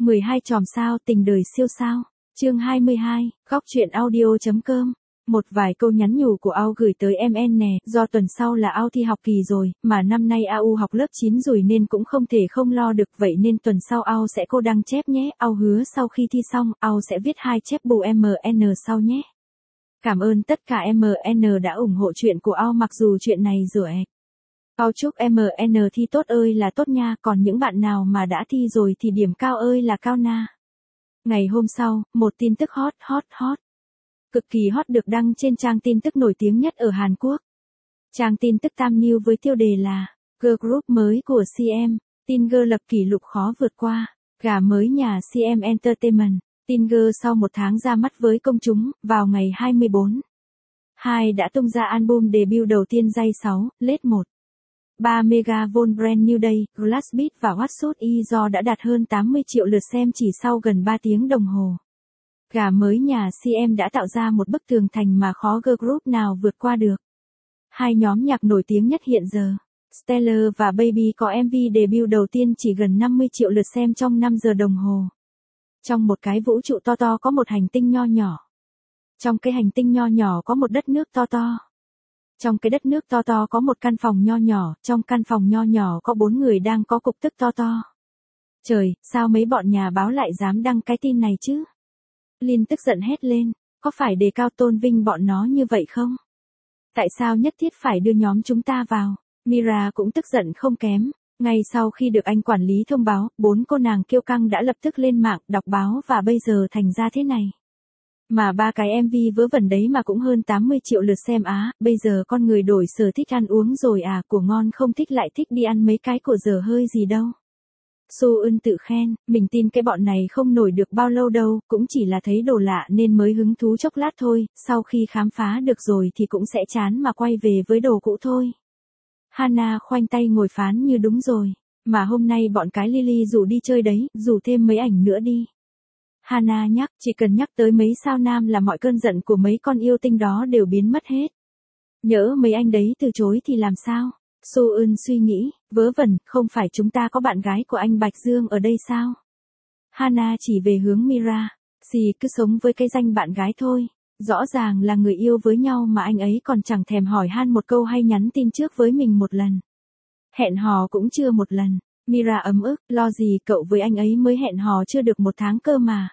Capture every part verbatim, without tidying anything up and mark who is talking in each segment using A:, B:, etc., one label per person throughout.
A: mười hai chòm sao tình đời siêu sao. Chương hai mươi hai, góc truyện audio.com. Một vài câu nhắn nhủ của Ao gửi tới em en nè, do tuần sau là Ao thi học kỳ rồi, mà năm nay a u học lớp chín rồi nên cũng không thể không lo được, vậy nên tuần sau Ao sẽ cô đăng chép nhé. Ao hứa sau khi thi xong, Ao sẽ viết hai chép bù em en sau nhé. Cảm ơn tất cả em en đã ủng hộ chuyện của Ao mặc dù chuyện này rửa ạch. Ao chúc em en thi tốt ơi là tốt nha, còn những bạn nào mà đã thi rồi thì điểm cao ơi là cao na. Ngày hôm sau, một tin tức hot hot hot. Cực kỳ hot được đăng trên trang tin tức nổi tiếng nhất ở Hàn Quốc. Trang tin tức Tam News với tiêu đề là Girl Group mới của xê em, Tin Girl lập kỷ lục khó vượt qua, gà mới nhà xê em Entertainment. Tin Girl sau một tháng ra mắt với công chúng, vào ngày hai mươi bốn tháng hai đã tung ra album debut đầu tiên Day sáu, Late một. ba Megavolt Brand New Day, Glass Beat và What Should I Do đã đạt hơn tám mươi triệu lượt xem chỉ sau gần ba tiếng đồng hồ. Gà mới nhà xê em đã tạo ra một bức tường thành mà khó girl group nào vượt qua được. Hai nhóm nhạc nổi tiếng nhất hiện giờ, Stellar và Baby có em vê debut đầu tiên chỉ gần năm mươi triệu lượt xem trong năm giờ đồng hồ. Trong một cái vũ trụ to to có một hành tinh nho nhỏ. Trong cái hành tinh nho nhỏ có một đất nước to to. Trong cái đất nước to to có một căn phòng nho nhỏ, trong căn phòng nho nhỏ có bốn người đang có cục tức to to. Trời, sao mấy bọn nhà báo lại dám đăng cái tin này chứ? Lin tức giận hét lên, có phải đề cao tôn vinh bọn nó như vậy không? Tại sao nhất thiết phải đưa nhóm chúng ta vào? Mira cũng tức giận không kém. Ngay sau khi được anh quản lý thông báo, bốn cô nàng kiêu căng đã lập tức lên mạng đọc báo và bây giờ thành ra thế này. Mà ba cái em vê vớ vẩn đấy mà cũng hơn tám mươi triệu lượt xem á, bây giờ con người đổi sở thích ăn uống rồi à, của ngon không thích lại thích đi ăn mấy cái của dở hơi gì đâu. Su Eun tự khen, mình tin cái bọn này không nổi được bao lâu đâu, cũng chỉ là thấy đồ lạ nên mới hứng thú chốc lát thôi, sau khi khám phá được rồi thì cũng sẽ chán mà quay về với đồ cũ thôi. Hana khoanh tay ngồi phán như đúng rồi, mà hôm nay bọn cái Lily rủ đi chơi đấy, rủ thêm mấy ảnh nữa đi. Hana nhắc, chỉ cần nhắc tới mấy sao nam là mọi cơn giận của mấy con yêu tinh đó đều biến mất hết. Nhỡ mấy anh đấy từ chối thì làm sao? Su Eun suy nghĩ, vớ vẩn, không phải chúng ta có bạn gái của anh Bạch Dương ở đây sao? Hana chỉ về hướng Mira, gì cứ sống với cái danh bạn gái thôi, rõ ràng là người yêu với nhau mà anh ấy còn chẳng thèm hỏi han một câu hay nhắn tin trước với mình một lần. Hẹn hò cũng chưa một lần. Mira ấm ức, lo gì cậu với anh ấy mới hẹn hò chưa được một tháng cơ mà.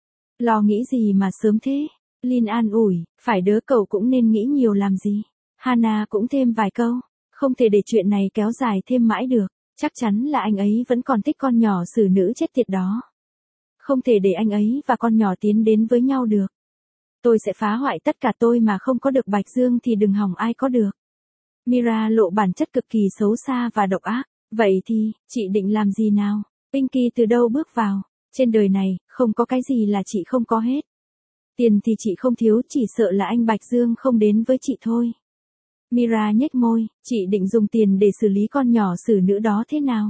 A: Lo nghĩ gì mà sớm thế? Lin an ủi, phải đứa cậu cũng nên nghĩ nhiều làm gì. Hana cũng thêm vài câu, không thể để chuyện này kéo dài thêm mãi được, chắc chắn là anh ấy vẫn còn thích con nhỏ xử nữ chết tiệt đó. Không thể để anh ấy và con nhỏ tiến đến với nhau được. Tôi sẽ phá hoại tất cả tôi mà không có được Bạch Dương thì đừng hỏng ai có được. Mira lộ bản chất cực kỳ xấu xa và độc ác. Vậy thì, chị định làm gì nào? Pinky từ đâu bước vào? Trên đời này, không có cái gì là chị không có hết. Tiền thì chị không thiếu, chỉ sợ là anh Bạch Dương không đến với chị thôi. Mira nhếch môi, chị định dùng tiền để xử lý con nhỏ xử nữ đó thế nào?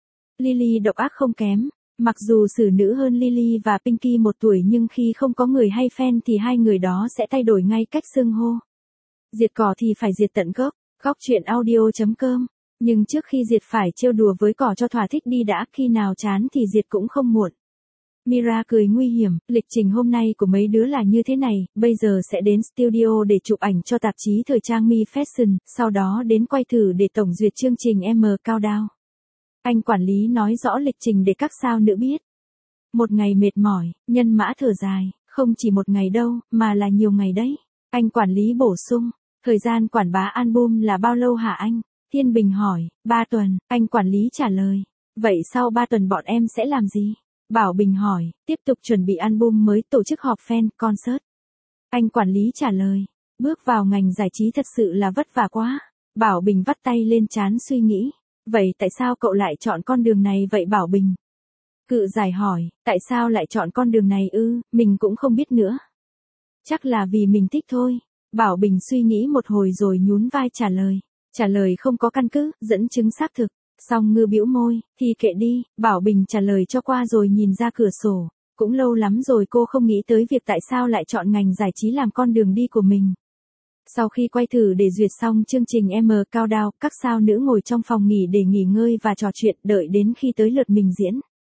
A: Lily độc ác không kém. Mặc dù xử nữ hơn Lily và Pinky một tuổi nhưng khi không có người hay fan thì hai người đó sẽ thay đổi ngay cách xưng hô. Diệt cỏ thì phải diệt tận gốc. Góc truyện audio.com. Nhưng trước khi diệt phải trêu đùa với cỏ cho thỏa thích đi đã, khi nào chán thì diệt cũng không muộn. Mira cười nguy hiểm, lịch trình hôm nay của mấy đứa là như thế này, bây giờ sẽ đến studio để chụp ảnh cho tạp chí thời trang Mi Fashion, sau đó đến quay thử để tổng duyệt chương trình M Countdown. Anh quản lý nói rõ lịch trình để các sao nữ biết. Một ngày mệt mỏi, nhân mã thở dài, không chỉ một ngày đâu, mà là nhiều ngày đấy. Anh quản lý bổ sung, thời gian quảng bá album là bao lâu hả anh? Thiên Bình hỏi, ba tuần, anh quản lý trả lời. Vậy sau ba tuần bọn em sẽ làm gì? Bảo Bình hỏi, tiếp tục chuẩn bị album mới, tổ chức họp fan, concert. Anh quản lý trả lời, bước vào ngành giải trí thật sự là vất vả quá. Bảo Bình vắt tay lên trán suy nghĩ. Vậy tại sao cậu lại chọn con đường này vậy Bảo Bình? Cự giải hỏi, tại sao lại chọn con đường này ư, mình cũng không biết nữa. Chắc là vì mình thích thôi. Bảo Bình suy nghĩ một hồi rồi nhún vai trả lời. Trả lời không có căn cứ, dẫn chứng xác thực. Song Ngư bĩu môi, thì kệ đi, Bảo Bình trả lời cho qua rồi nhìn ra cửa sổ. Cũng lâu lắm rồi cô không nghĩ tới việc tại sao lại chọn ngành giải trí làm con đường đi của mình. Sau khi quay thử để duyệt xong chương trình M Countdown, các sao nữ ngồi trong phòng nghỉ để nghỉ ngơi và trò chuyện đợi đến khi tới lượt mình diễn.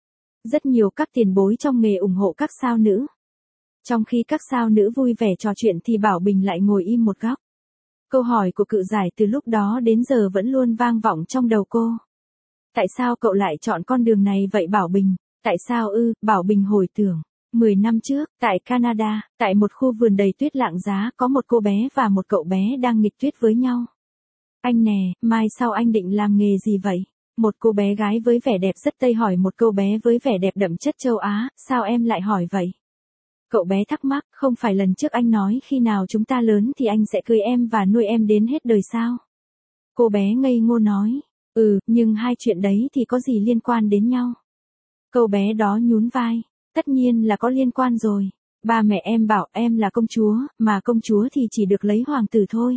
A: Rất nhiều các tiền bối trong nghề ủng hộ các sao nữ. Trong khi các sao nữ vui vẻ trò chuyện thì Bảo Bình lại ngồi im một góc. Câu hỏi của cự giải từ lúc đó đến giờ vẫn luôn vang vọng trong đầu cô. Tại sao cậu lại chọn con đường này vậy Bảo Bình? Tại sao ư? Bảo Bình hồi tưởng. Mười năm trước, tại Canada, tại một khu vườn đầy tuyết lạng giá có một cô bé và một cậu bé đang nghịch tuyết với nhau. Anh nè, mai sau anh định làm nghề gì vậy? Một cô bé gái với vẻ đẹp rất Tây hỏi một cô bé với vẻ đẹp đậm chất châu Á, sao em lại hỏi vậy? Cậu bé thắc mắc, không phải lần trước anh nói khi nào chúng ta lớn thì anh sẽ cưới em và nuôi em đến hết đời sao? Cô bé ngây ngô nói, ừ, nhưng hai chuyện đấy thì có gì liên quan đến nhau? Cậu bé đó nhún vai, tất nhiên là có liên quan rồi. Ba mẹ em bảo em là công chúa, mà công chúa thì chỉ được lấy hoàng tử thôi.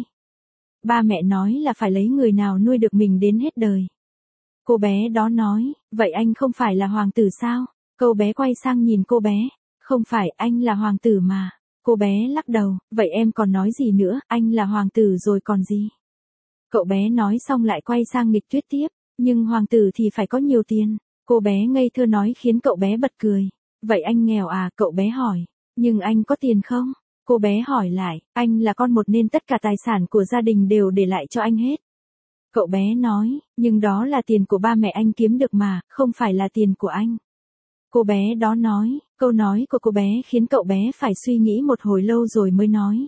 A: Ba mẹ nói là phải lấy người nào nuôi được mình đến hết đời. Cô bé đó nói, vậy anh không phải là hoàng tử sao? Cậu bé quay sang nhìn cô bé, không phải, anh là hoàng tử mà. Cô bé lắc đầu, vậy em còn nói gì nữa, anh là hoàng tử rồi còn gì? Cậu bé nói xong lại quay sang nghịch tuyết tiếp, nhưng hoàng tử thì phải có nhiều tiền. Cô bé ngây thơ nói khiến cậu bé bật cười. Vậy anh nghèo à? Cậu bé hỏi. Nhưng anh có tiền không? Cô bé hỏi lại, anh là con một nên tất cả tài sản của gia đình đều để lại cho anh hết. Cậu bé nói, nhưng đó là tiền của ba mẹ anh kiếm được mà, không phải là tiền của anh. Cô bé đó nói, câu nói của cô bé khiến cậu bé phải suy nghĩ một hồi lâu rồi mới nói.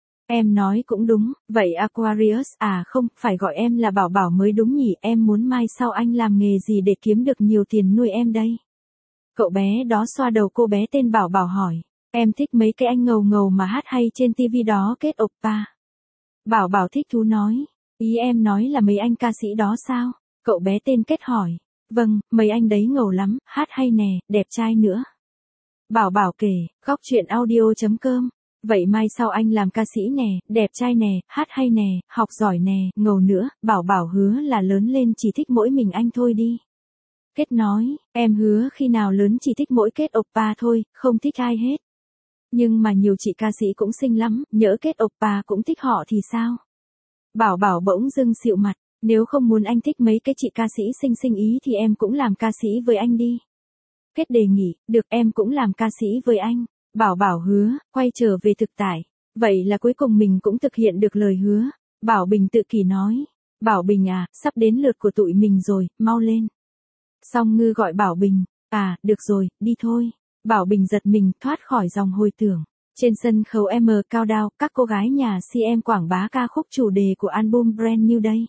A: Em nói cũng đúng, vậy Aquarius à không, phải gọi em là Bảo Bảo mới đúng nhỉ, em muốn mai sau anh làm nghề gì để kiếm được nhiều tiền nuôi em đây? Cậu bé đó xoa đầu cô bé tên Bảo Bảo hỏi, em thích mấy cái anh ngầu ngầu mà hát hay trên tivi đó kết oppa. Bảo Bảo thích thú nói, ý em nói là mấy anh ca sĩ đó sao? Cậu bé tên Kết hỏi, vâng, mấy anh đấy ngầu lắm, hát hay nè, đẹp trai nữa. Bảo Bảo kể, góc chuyện audio.com. Vậy mai sau anh làm ca sĩ nè, đẹp trai nè, hát hay nè, học giỏi nè, ngầu nữa, Bảo Bảo hứa là lớn lên chỉ thích mỗi mình anh thôi đi. Kết nói, em hứa khi nào lớn chỉ thích mỗi Kết oppa thôi, không thích ai hết. Nhưng mà nhiều chị ca sĩ cũng xinh lắm, nhỡ Kết oppa cũng thích họ thì sao? Bảo Bảo bỗng dưng xịu mặt, nếu không muốn anh thích mấy cái chị ca sĩ xinh xinh ý thì em cũng làm ca sĩ với anh đi. Kết đề nghị, được em cũng làm ca sĩ với anh. Bảo Bảo hứa, quay trở về thực tại. Vậy là cuối cùng mình cũng thực hiện được lời hứa. Bảo Bình tự kỷ nói. Bảo Bình à, sắp đến lượt của tụi mình rồi, mau lên. Song Ngư gọi Bảo Bình, à, được rồi, đi thôi. Bảo Bình giật mình thoát khỏi dòng hồi tưởng. Trên sân khấu M Countdown, các cô gái nhà xê em quảng bá ca khúc chủ đề của album Brand New Day.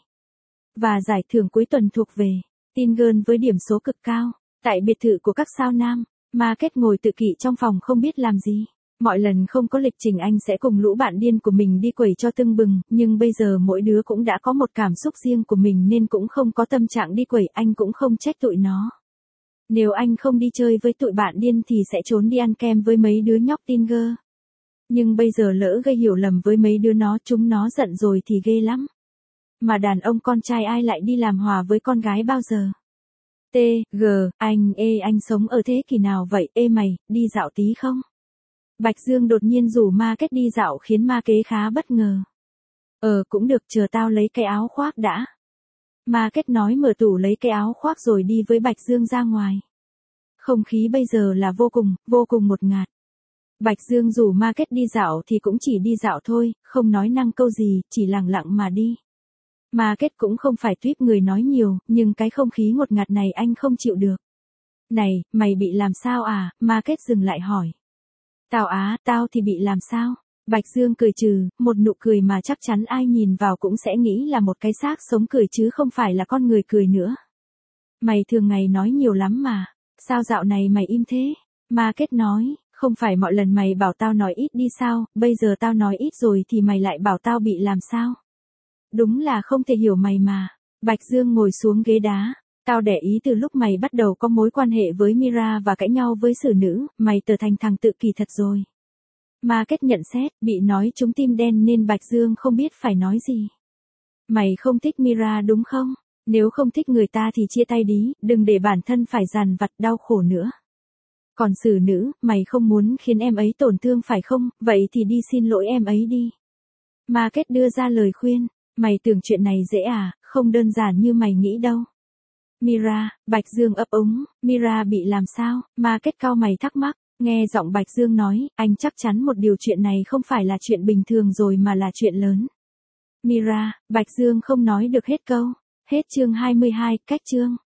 A: Và giải thưởng cuối tuần thuộc về Teen Girl với điểm số cực cao. Tại biệt thự của các sao nam, Market ngồi tự kỷ trong phòng không biết làm gì. Mọi lần không có lịch trình anh sẽ cùng lũ bạn điên của mình đi quẩy cho tưng bừng, nhưng bây giờ mỗi đứa cũng đã có một cảm xúc riêng của mình nên cũng không có tâm trạng đi quẩy, anh cũng không trách tụi nó. Nếu anh không đi chơi với tụi bạn điên thì sẽ trốn đi ăn kem với mấy đứa nhóc teen girl. Nhưng bây giờ lỡ gây hiểu lầm với mấy đứa nó, chúng nó giận rồi thì ghê lắm. Mà đàn ông con trai ai lại đi làm hòa với con gái bao giờ? T, G, anh, ê anh sống ở thế kỷ nào vậy, ê mày, đi dạo tí không? Bạch Dương đột nhiên rủ Market đi dạo khiến Ma Kế khá bất ngờ. Ờ cũng được, chờ tao lấy cái áo khoác đã. Market nói mở tủ lấy cái áo khoác rồi đi với Bạch Dương ra ngoài. Không khí bây giờ là vô cùng, vô cùng ngột ngạt. Bạch Dương rủ Market đi dạo thì cũng chỉ đi dạo thôi, không nói năng câu gì, chỉ lặng lặng mà đi. Market cũng không phải tuýp người nói nhiều, nhưng cái không khí ngột ngạt này anh không chịu được. Này, mày bị làm sao à? Market dừng lại hỏi. Tao á, tao thì bị làm sao? Bạch Dương cười trừ, một nụ cười mà chắc chắn ai nhìn vào cũng sẽ nghĩ là một cái xác sống cười chứ không phải là con người cười nữa. Mày thường ngày nói nhiều lắm mà, sao dạo này mày im thế? Market nói, không phải mọi lần mày bảo tao nói ít đi sao, bây giờ tao nói ít rồi thì mày lại bảo tao bị làm sao? Đúng là không thể hiểu mày mà. Bạch Dương ngồi xuống ghế đá. Tao để ý từ lúc mày bắt đầu có mối quan hệ với Mira và cãi nhau với xử nữ, mày trở thành thằng tự kỷ thật rồi. Market nhận xét, bị nói trúng tim đen nên Bạch Dương không biết phải nói gì. Mày không thích Mira đúng không? Nếu không thích người ta thì chia tay đi, đừng để bản thân phải dằn vặt đau khổ nữa. Còn xử nữ, mày không muốn khiến em ấy tổn thương phải không? Vậy thì đi xin lỗi em ấy đi. Market đưa ra lời khuyên. Mày tưởng chuyện này dễ à, không đơn giản như mày nghĩ đâu. Mira, Bạch Dương ấp úng, Mira bị làm sao, mà kết cau mày thắc mắc, nghe giọng Bạch Dương nói, anh chắc chắn một điều chuyện này không phải là chuyện bình thường rồi mà là chuyện lớn. Mira, Bạch Dương không nói được hết câu, hết chương hai mươi hai, cách chương.